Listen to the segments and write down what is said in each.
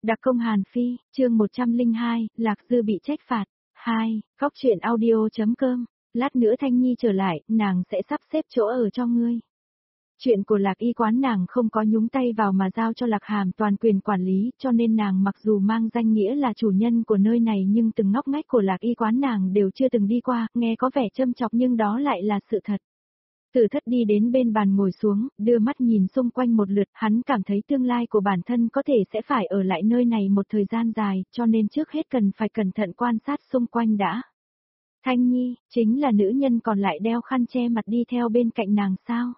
Đặc công Hàn Phi, chương 102, Lạc Dư bị trách phạt. 2. Góc truyện audio.com. Lát nữa Thanh Nhi trở lại, nàng sẽ sắp xếp chỗ ở cho ngươi. Chuyện của Lạc Y quán nàng không có nhúng tay vào mà giao cho Lạc Hàm toàn quyền quản lý, cho nên nàng mặc dù mang danh nghĩa là chủ nhân của nơi này nhưng từng ngóc ngách của Lạc Y quán nàng đều chưa từng đi qua, nghe có vẻ châm chọc nhưng đó lại là sự thật. Tử Thất đi đến bên bàn ngồi xuống, đưa mắt nhìn xung quanh một lượt, hắn cảm thấy tương lai của bản thân có thể sẽ phải ở lại nơi này một thời gian dài, cho nên trước hết cần phải cẩn thận quan sát xung quanh đã. Thanh Nhi, chính là nữ nhân còn lại đeo khăn che mặt đi theo bên cạnh nàng sao?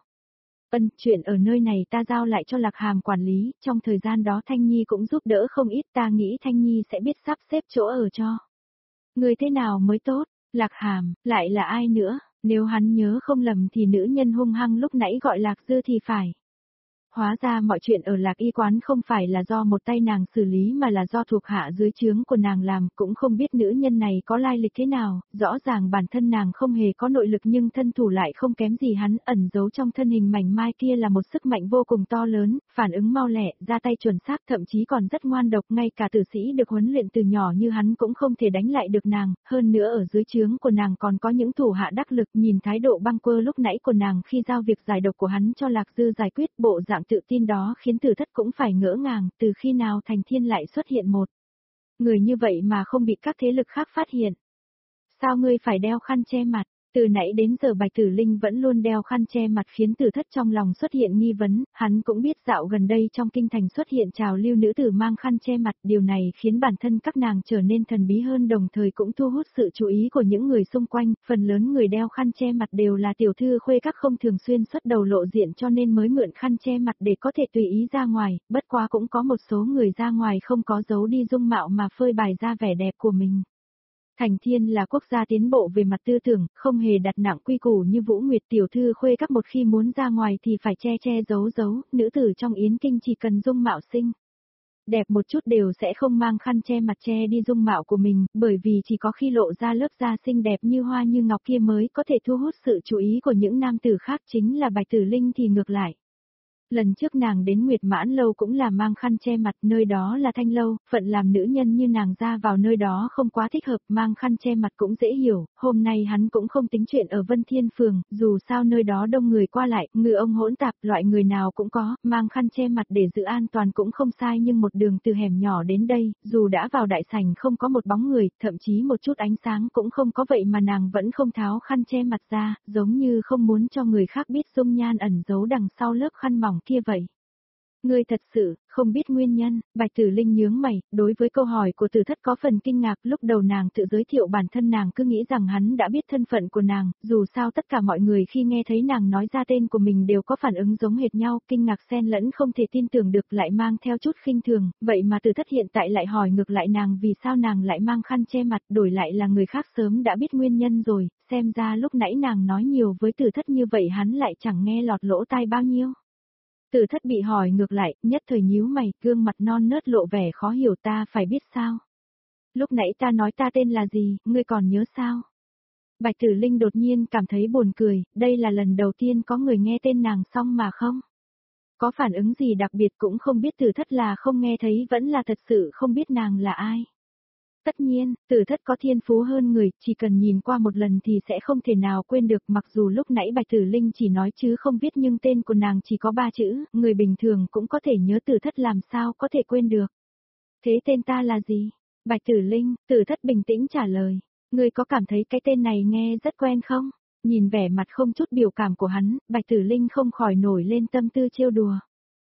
Chuyện ở nơi này ta giao lại cho Lạc Hàm quản lý, trong thời gian đó Thanh Nhi cũng giúp đỡ không ít, ta nghĩ Thanh Nhi sẽ biết sắp xếp chỗ ở cho. Người thế nào mới tốt? Lạc Hàm, lại là ai nữa? Nếu hắn nhớ không lầm thì nữ nhân hung hăng lúc nãy gọi Lạc Dư thì phải. Hóa ra mọi chuyện ở Lạc Y quán không phải là do một tay nàng xử lý mà là do thuộc hạ dưới trướng của nàng làm, cũng không biết nữ nhân này có lai lịch thế nào, rõ ràng bản thân nàng không hề có nội lực nhưng thân thủ lại không kém gì hắn, ẩn giấu trong thân hình mảnh mai kia là một sức mạnh vô cùng to lớn, phản ứng mau lẹ, ra tay chuẩn xác, thậm chí còn rất ngoan độc, ngay cả tử sĩ được huấn luyện từ nhỏ như hắn cũng không thể đánh lại được nàng, hơn nữa ở dưới trướng của nàng còn có những thủ hạ đắc lực, nhìn thái độ băng quơ lúc nãy của nàng khi giao việc giải độc của hắn cho Lạc Dư giải quyết, bộ dạng tự tin đó khiến Tử Thất cũng phải ngỡ ngàng, từ khi nào Thành Thiên lại xuất hiện một người như vậy mà không bị các thế lực khác phát hiện. Sao ngươi phải đeo khăn che mặt? Từ nãy đến giờ Bạch Tử Linh vẫn luôn đeo khăn che mặt khiến Tử Thất trong lòng xuất hiện nghi vấn, hắn cũng biết dạo gần đây trong kinh thành xuất hiện trào lưu nữ tử mang khăn che mặt, điều này khiến bản thân các nàng trở nên thần bí hơn, đồng thời cũng thu hút sự chú ý của những người xung quanh, phần lớn người đeo khăn che mặt đều là tiểu thư khuê các không thường xuyên xuất đầu lộ diện cho nên mới mượn khăn che mặt để có thể tùy ý ra ngoài, bất quá cũng có một số người ra ngoài không có giấu đi dung mạo mà phơi bày ra vẻ đẹp của mình. Thành Thiên là quốc gia tiến bộ về mặt tư tưởng, không hề đặt nặng quy củ như Vũ Nguyệt tiểu thư khuê các, một khi muốn ra ngoài thì phải che giấu, nữ tử trong yến kinh chỉ cần dung mạo xinh đẹp một chút đều sẽ không mang khăn che mặt che đi dung mạo của mình, bởi vì chỉ có khi lộ ra lớp da xinh đẹp như hoa như ngọc kia mới có thể thu hút sự chú ý của những nam tử khác, chính là Bạch Tử Linh thì ngược lại. Lần trước nàng đến Nguyệt Mãn Lâu cũng là mang khăn che mặt, nơi đó là thanh lâu, phận làm nữ nhân như nàng ra vào nơi đó không quá thích hợp, mang khăn che mặt cũng dễ hiểu, hôm nay hắn cũng không tính chuyện ở Vân Thiên Phường, dù sao nơi đó đông người qua lại, ngựa ông hỗn tạp, loại người nào cũng có, mang khăn che mặt để giữ an toàn cũng không sai, nhưng một đường từ hẻm nhỏ đến đây, dù đã vào đại sảnh không có một bóng người, thậm chí một chút ánh sáng cũng không có, vậy mà nàng vẫn không tháo khăn che mặt ra, giống như không muốn cho người khác biết dung nhan ẩn giấu đằng sau lớp khăn mỏng kia vậy. Ngươi thật sự không biết nguyên nhân? Bạch Tử Linh nhướng mày, đối với câu hỏi của Tử Thất có phần kinh ngạc, lúc đầu nàng tự giới thiệu bản thân nàng cứ nghĩ rằng hắn đã biết thân phận của nàng, dù sao tất cả mọi người khi nghe thấy nàng nói ra tên của mình đều có phản ứng giống hệt nhau, kinh ngạc xen lẫn không thể tin tưởng được, lại mang theo chút khinh thường, vậy mà Tử Thất hiện tại lại hỏi ngược lại nàng vì sao nàng lại mang khăn che mặt, đổi lại là người khác sớm đã biết nguyên nhân rồi, xem ra lúc nãy nàng nói nhiều với Tử Thất như vậy hắn lại chẳng nghe lọt lỗ tai bao nhiêu. Tử Thất bị hỏi ngược lại, nhất thời nhíu mày, gương mặt non nớt lộ vẻ khó hiểu, ta phải biết sao? Lúc nãy ta nói ta tên là gì, ngươi còn nhớ sao? Bạch Tử Linh đột nhiên cảm thấy buồn cười, đây là lần đầu tiên có người nghe tên nàng xong mà không có phản ứng gì đặc biệt, cũng không biết Tử Thất là không nghe thấy vẫn là thật sự không biết nàng là ai. Tất nhiên, Tử Thất có thiên phú hơn người, chỉ cần nhìn qua một lần thì sẽ không thể nào quên được, mặc dù lúc nãy Bạch Tử Linh chỉ nói chứ không viết nhưng tên của nàng chỉ có 3 chữ, người bình thường cũng có thể nhớ, Tử Thất làm sao có thể quên được. Thế tên ta là gì? Bạch Tử Linh, Tử Thất bình tĩnh trả lời. Ngươi có cảm thấy cái tên này nghe rất quen không? Nhìn vẻ mặt không chút biểu cảm của hắn, Bạch Tử Linh không khỏi nổi lên tâm tư trêu đùa.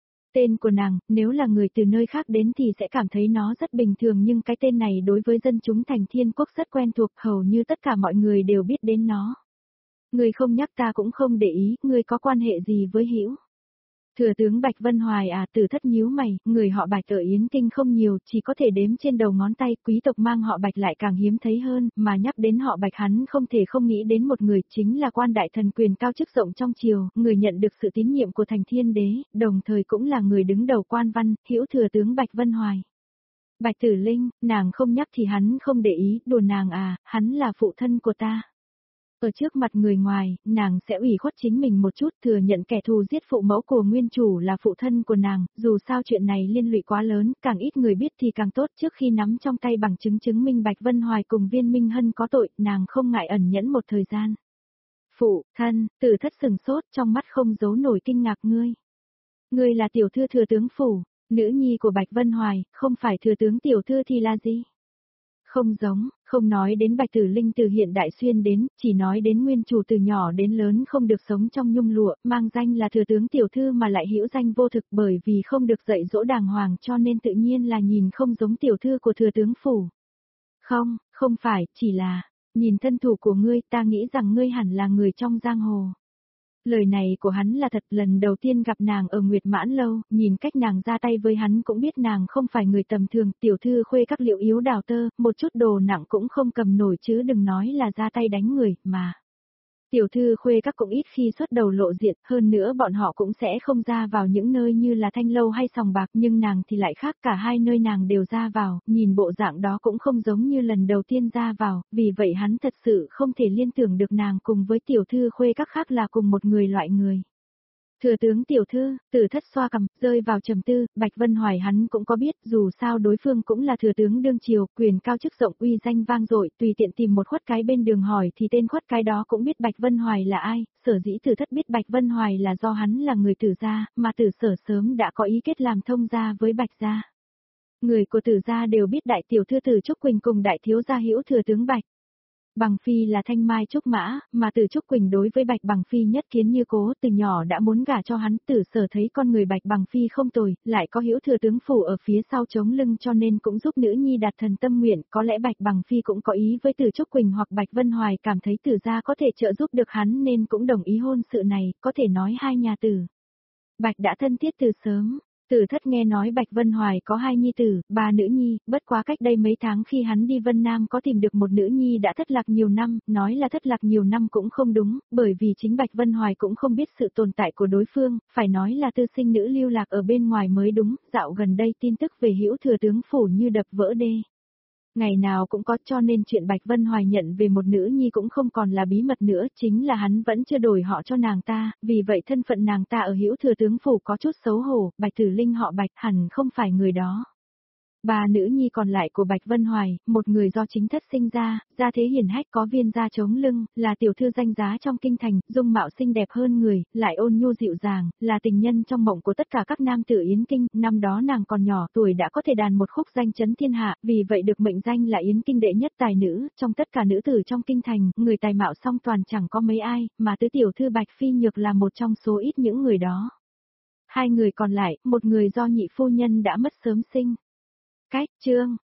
Tên của nàng, nếu là người từ nơi khác đến thì sẽ cảm thấy nó rất bình thường, nhưng cái tên này đối với dân chúng Thành Thiên Quốc rất quen thuộc, hầu như tất cả mọi người đều biết đến nó. Ngươi không nhắc ta cũng không để ý, ngươi có quan hệ gì với Hữu Thừa tướng Bạch Vân Hoài à? Tử Thất nhíu mày, người họ Bạch ở Yến Kinh không nhiều, chỉ có thể đếm trên đầu ngón tay, quý tộc mang họ Bạch lại càng hiếm thấy hơn, mà nhắc đến họ Bạch hắn không thể không nghĩ đến một người, chính là quan đại thần quyền cao chức rộng trong triều, người nhận được sự tín nhiệm của Thành Thiên Đế, đồng thời cũng là người đứng đầu quan văn, Hữu Thừa tướng Bạch Vân Hoài. Bạch Tử Linh, nàng không nhắc thì hắn không để ý, đùa nàng à, hắn là phụ thân của ta. Ở trước mặt người ngoài, nàng sẽ ủy khuất chính mình một chút, thừa nhận kẻ thù giết phụ mẫu của nguyên chủ là phụ thân của nàng, dù sao chuyện này liên lụy quá lớn, càng ít người biết thì càng tốt. Trước khi nắm trong tay bằng chứng chứng minh Bạch Vân Hoài cùng Viên Minh Hân có tội, nàng không ngại ẩn nhẫn một thời gian. Phụ thân, Tử Thất sừng sốt, trong mắt không giấu nổi kinh ngạc. Ngươi là tiểu thư thừa tướng phủ, nữ nhi của Bạch Vân Hoài, không phải thừa tướng tiểu thư thì là gì? Không giống, không nói đến Bạch Tử Linh từ hiện đại xuyên đến, chỉ nói đến nguyên chủ từ nhỏ đến lớn không được sống trong nhung lụa, mang danh là thừa tướng tiểu thư mà lại hữu danh vô thực, bởi vì không được dạy dỗ đàng hoàng cho nên tự nhiên là nhìn không giống tiểu thư của thừa tướng phủ. Không, không phải, chỉ là, nhìn thân thủ của ngươi, ta nghĩ rằng ngươi hẳn là người trong giang hồ. Lời này của hắn là thật, lần đầu tiên gặp nàng ở Nguyệt Mãn Lâu, nhìn cách nàng ra tay với hắn cũng biết nàng không phải người tầm thường, tiểu thư khuê các liệu yếu đào tơ, một chút đồ nặng cũng không cầm nổi chứ đừng nói là ra tay đánh người, mà. Tiểu thư khuê các cũng ít khi xuất đầu lộ diện, hơn nữa bọn họ cũng sẽ không ra vào những nơi như là Thanh Lâu hay Sòng Bạc, nhưng nàng thì lại khác, cả hai nơi nàng đều ra vào, nhìn bộ dạng đó cũng không giống như lần đầu tiên ra vào, vì vậy hắn thật sự không thể liên tưởng được nàng cùng với tiểu thư khuê các khác là cùng một người loại người. Thừa tướng tiểu thư, Tử Thất xoa cằm, rơi vào trầm tư, Bạch Vân Hoài hắn cũng có biết, dù sao đối phương cũng là thừa tướng đương triều, quyền cao chức rộng uy danh vang dội, tùy tiện tìm một khuất cái bên đường hỏi thì tên khuất cái đó cũng biết Bạch Vân Hoài là ai, sở dĩ Tử Thất biết Bạch Vân Hoài là do hắn là người Tử gia, mà Tử Sở sớm đã có ý kết làm thông gia với Bạch gia. Người của Tử gia đều biết đại tiểu thư Tử Trúc Quỳnh cùng đại thiếu gia hữu thừa tướng Bạch Bằng Phi là thanh mai trúc mã, mà Từ Trúc Quỳnh đối với Bạch Bằng Phi nhất kiến như cố, từ nhỏ đã muốn gả cho hắn. Tử Sở thấy con người Bạch Bằng Phi không tồi, lại có hữu thừa tướng phủ ở phía sau chống lưng cho nên cũng giúp nữ nhi đạt thần tâm nguyện. Có lẽ Bạch Bằng Phi cũng có ý với Từ Trúc Quỳnh hoặc Bạch Vân Hoài, cảm thấy Tử gia có thể trợ giúp được hắn nên cũng đồng ý hôn sự này, có thể nói hai nhà Tử Bạch đã thân thiết từ sớm. Tử Thất nghe nói Bạch Vân Hoài có hai nhi tử, ba nữ nhi, bất quá cách đây mấy tháng khi hắn đi Vân Nam có tìm được một nữ nhi đã thất lạc nhiều năm, nói là thất lạc nhiều năm cũng không đúng, bởi vì chính Bạch Vân Hoài cũng không biết sự tồn tại của đối phương, phải nói là tư sinh nữ lưu lạc ở bên ngoài mới đúng, dạo gần đây tin tức về hữu thừa tướng phủ như đập vỡ đê. Ngày nào cũng có, cho nên chuyện Bạch Vân Hoài nhận về một nữ nhi cũng không còn là bí mật nữa, chính là hắn vẫn chưa đổi họ cho nàng ta, vì vậy thân phận nàng ta ở hữu thừa tướng phủ có chút xấu hổ. Bạch Tử Linh họ Bạch hẳn không phải người đó. Ba nữ nhi còn lại của Bạch Vân Hoài, một người do chính thất sinh ra, gia thế hiển hách có viên gia chống lưng, là tiểu thư danh giá trong kinh thành, dung mạo xinh đẹp hơn người, lại ôn nhu dịu dàng, là tình nhân trong mộng của tất cả các nam tử Yến Kinh. Năm đó nàng còn nhỏ tuổi đã có thể đàn một khúc danh chấn thiên hạ, vì vậy được mệnh danh là Yến Kinh đệ nhất tài nữ, trong tất cả nữ tử trong kinh thành, người tài mạo song toàn chẳng có mấy ai, mà tứ tiểu thư Bạch Phi Nhược là một trong số ít những người đó. Hai người còn lại, một người do nhị phu nhân đã mất sớm sinh. Chương